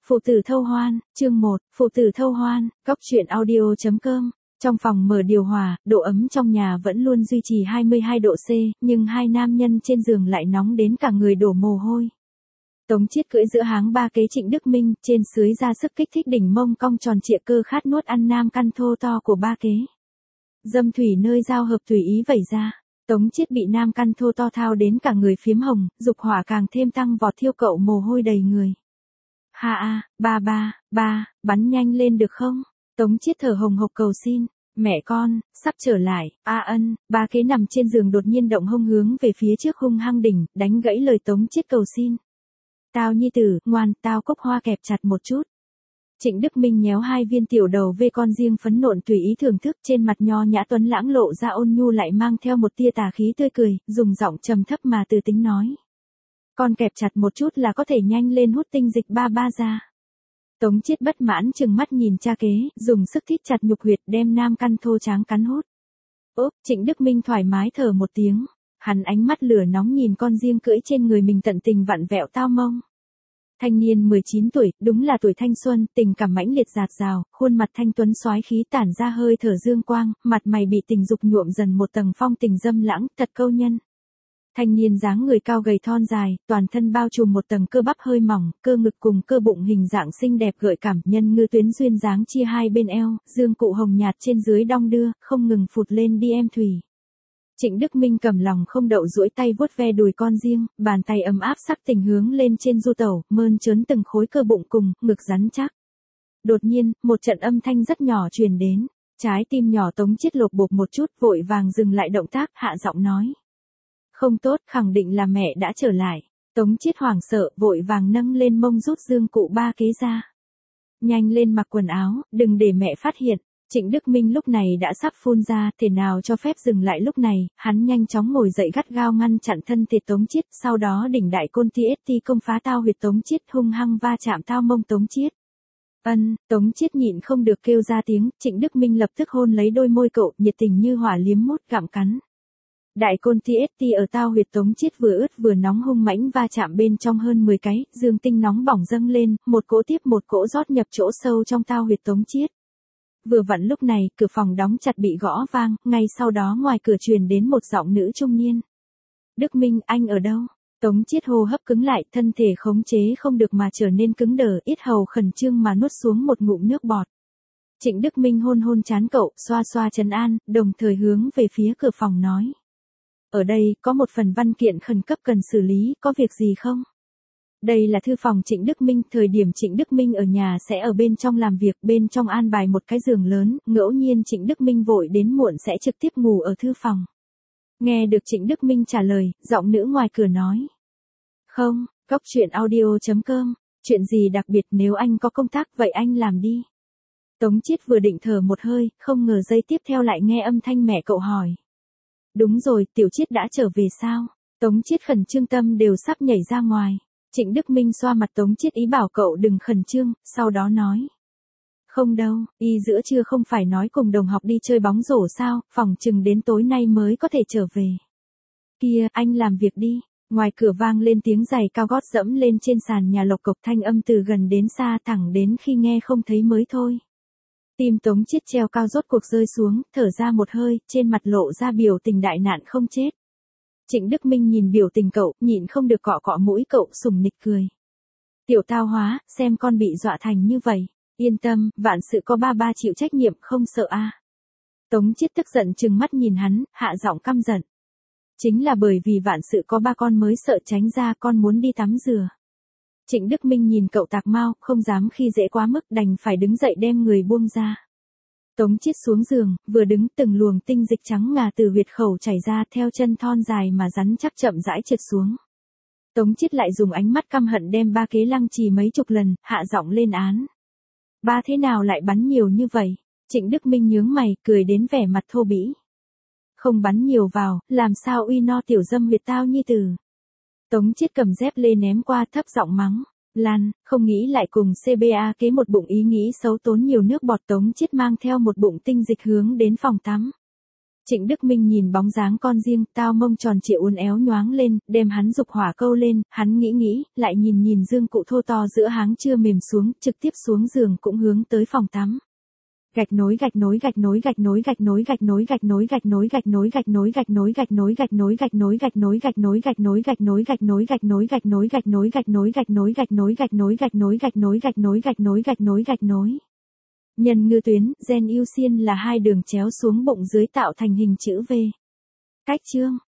Phụ tử thâu hoan, chương 1, phụ tử thâu hoan, góc truyện audio.com. Trong phòng mở điều hòa, độ ấm trong nhà vẫn luôn duy trì 22 độ C, nhưng hai nam nhân trên giường lại nóng đến cả người đổ mồ hôi. Tống Chiết cưỡi giữa háng ba kế Trịnh Đức Minh, trên dưới ra sức kích thích đỉnh mông cong tròn trịa cơ khát nuốt ăn nam căn thô to của ba kế. Dâm thủy nơi giao hợp tùy ý vẩy ra. Tống Chiết bị nam căn thô to thao đến cả người phiếm hồng, dục hỏa càng thêm tăng vọt thiêu cậu mồ hôi đầy người. Ha ba, bắn nhanh lên được không? Tống Chiết thở hồng hộc cầu xin. Mẹ con, sắp trở lại, ân, ba kế nằm trên giường đột nhiên động hông hướng về phía trước hung hăng đỉnh, đánh gãy lời Tống Chiết cầu xin. Tao nhi tử, ngoan, tao cốc hoa kẹp chặt một chút. Trịnh Đức Minh nhéo hai viên tiểu đầu vê con riêng phấn nộn tùy ý thưởng thức, trên mặt nho nhã tuấn lãng lộ ra ôn nhu lại mang theo một tia tà khí tươi cười, dùng giọng trầm thấp mà từ tính nói. Con kẹp chặt một chút là có thể nhanh lên hút tinh dịch ba ra. Tống Chiết bất mãn chừng mắt nhìn cha kế, dùng sức thít chặt nhục huyệt đem nam căn thô tráng cắn hút. Trịnh Đức Minh thoải mái thở một tiếng, hắn ánh mắt lửa nóng nhìn con riêng cưỡi trên người mình tận tình vặn vẹo tao mông. Thanh niên 19 tuổi, đúng là tuổi thanh xuân, tình cảm mãnh liệt dạt dào, khuôn mặt thanh tuấn soái khí tản ra hơi thở dương quang, mặt mày bị tình dục nhuộm dần một tầng phong tình dâm lãng, thật câu nhân. Thanh niên dáng người cao gầy thon dài, toàn thân bao trùm một tầng cơ bắp hơi mỏng, cơ ngực cùng cơ bụng hình dạng xinh đẹp gợi cảm, nhân ngư tuyến duyên dáng chia hai bên eo, dương cụ hồng nhạt trên dưới đong đưa, không ngừng phụt lên đi em thủy. Trịnh Đức Minh cầm lòng không đậu duỗi tay vuốt ve đùi con riêng, bàn tay ấm áp sắc tình hướng lên trên du tẩu, mơn trớn từng khối cơ bụng cùng, ngực rắn chắc. Đột nhiên, một trận âm thanh rất nhỏ truyền đến, trái tim nhỏ Tống Chiết lột bột một chút, vội vàng dừng lại động tác, hạ giọng nói. Không tốt, khẳng định là mẹ đã trở lại. Tống Chiết hoảng sợ, vội vàng nâng lên mông rút dương cụ ba kế ra. Nhanh lên mặc quần áo, đừng để mẹ phát hiện. Trịnh Đức Minh lúc này đã sắp phun ra, thể nào cho phép dừng lại lúc này, hắn nhanh chóng ngồi dậy gắt gao ngăn chặn thân thể Tống Chiết, sau đó đỉnh đại côn TST công phá tao huyệt Tống Chiết, hung hăng va chạm tao mông Tống Chiết. Tống Chiết nhịn không được kêu ra tiếng, Trịnh Đức Minh lập tức hôn lấy đôi môi cậu, nhiệt tình như hỏa liếm mút gặm cắn. Đại côn TST ở tao huyệt Tống Chiết vừa ướt vừa nóng hung mãnh va chạm bên trong hơn 10 cái, dương tinh nóng bỏng dâng lên, một cỗ tiếp một cỗ rót nhập chỗ sâu trong tao huyệt Tống Chiết. Vừa vặn lúc này, cửa phòng đóng chặt bị gõ vang, ngay sau đó ngoài cửa truyền đến một giọng nữ trung niên. Đức Minh, anh ở đâu? Tống Chiết hô hấp cứng lại, thân thể khống chế không được mà trở nên cứng đờ, yết hầu khẩn trương mà nuốt xuống một ngụm nước bọt. Trịnh Đức Minh hôn hôn trán cậu, xoa xoa trấn an, đồng thời hướng về phía cửa phòng nói. Ở đây, có một phần văn kiện khẩn cấp cần xử lý, có việc gì không? Đây là thư phòng Trịnh Đức Minh, thời điểm Trịnh Đức Minh ở nhà sẽ ở bên trong làm việc, bên trong an bài một cái giường lớn, ngẫu nhiên Trịnh Đức Minh vội đến muộn sẽ trực tiếp ngủ ở thư phòng. Nghe được Trịnh Đức Minh trả lời, giọng nữ ngoài cửa nói. Không, góc truyện audio.com, chuyện gì đặc biệt nếu anh có công tác vậy anh làm đi. Tống Chiết vừa định thở một hơi, không ngờ giây tiếp theo lại nghe âm thanh mẹ cậu hỏi. Đúng rồi, Tiểu Chiết đã trở về sao? Tống Chiết khẩn trương tâm đều sắp nhảy ra ngoài. Trịnh Đức Minh xoa mặt Tống Chiết ý bảo cậu đừng khẩn trương, sau đó nói. Không đâu, y giữa trưa không phải nói cùng đồng học đi chơi bóng rổ sao, phòng chừng đến tối nay mới có thể trở về. Kia, anh làm việc đi. Ngoài cửa vang lên tiếng giày cao gót dẫm lên trên sàn nhà lộc cộc, thanh âm từ gần đến xa thẳng đến khi nghe không thấy mới thôi. Tim Tống Chiết treo cao rốt cuộc rơi xuống, thở ra một hơi, trên mặt lộ ra biểu tình đại nạn không chết. Trịnh Đức Minh nhìn biểu tình cậu, nhịn không được cọ cọ mũi cậu, sùng nịch cười. Tiểu tao hóa, xem con bị dọa thành như vậy. Yên tâm, vạn sự có ba chịu trách nhiệm, không sợ a. Tống Chiết tức giận trừng mắt nhìn hắn, hạ giọng căm giận. Chính là bởi vì vạn sự có ba con mới sợ tránh ra, con muốn đi tắm rửa. Trịnh Đức Minh nhìn cậu tạc mau, không dám khi dễ quá mức, đành phải đứng dậy đem người buông ra. Tống Chiết xuống giường, vừa đứng từng luồng tinh dịch trắng ngà từ huyệt khẩu chảy ra theo chân thon dài mà rắn chắc chậm rãi trượt xuống. Tống Chiết lại dùng ánh mắt căm hận đem ba kế lăng trì mấy chục lần, hạ giọng lên án. Ba thế nào lại bắn nhiều như vậy? Trịnh Đức Minh nhướng mày, cười đến vẻ mặt thô bĩ. Không bắn nhiều vào, làm sao uy no tiểu dâm huyệt tao nhi tử. Tống Chiết cầm dép lê ném qua thấp giọng mắng. Lan, không nghĩ lại cùng CBA kế một bụng ý nghĩ xấu tốn nhiều nước bọt. Tống Chiết mang theo một bụng tinh dịch hướng đến phòng tắm. Trịnh Đức Minh nhìn bóng dáng con riêng, tao mông tròn trịa uốn éo nhoáng lên, đem hắn dục hỏa câu lên, hắn nghĩ, lại nhìn dương cụ thô to giữa háng chưa mềm xuống, trực tiếp xuống giường cũng hướng tới phòng tắm. Gạch nối nhân ngư tuyến, gen ưu xiên là hai đường chéo xuống bụng dưới tạo thành hình chữ V. Cách chương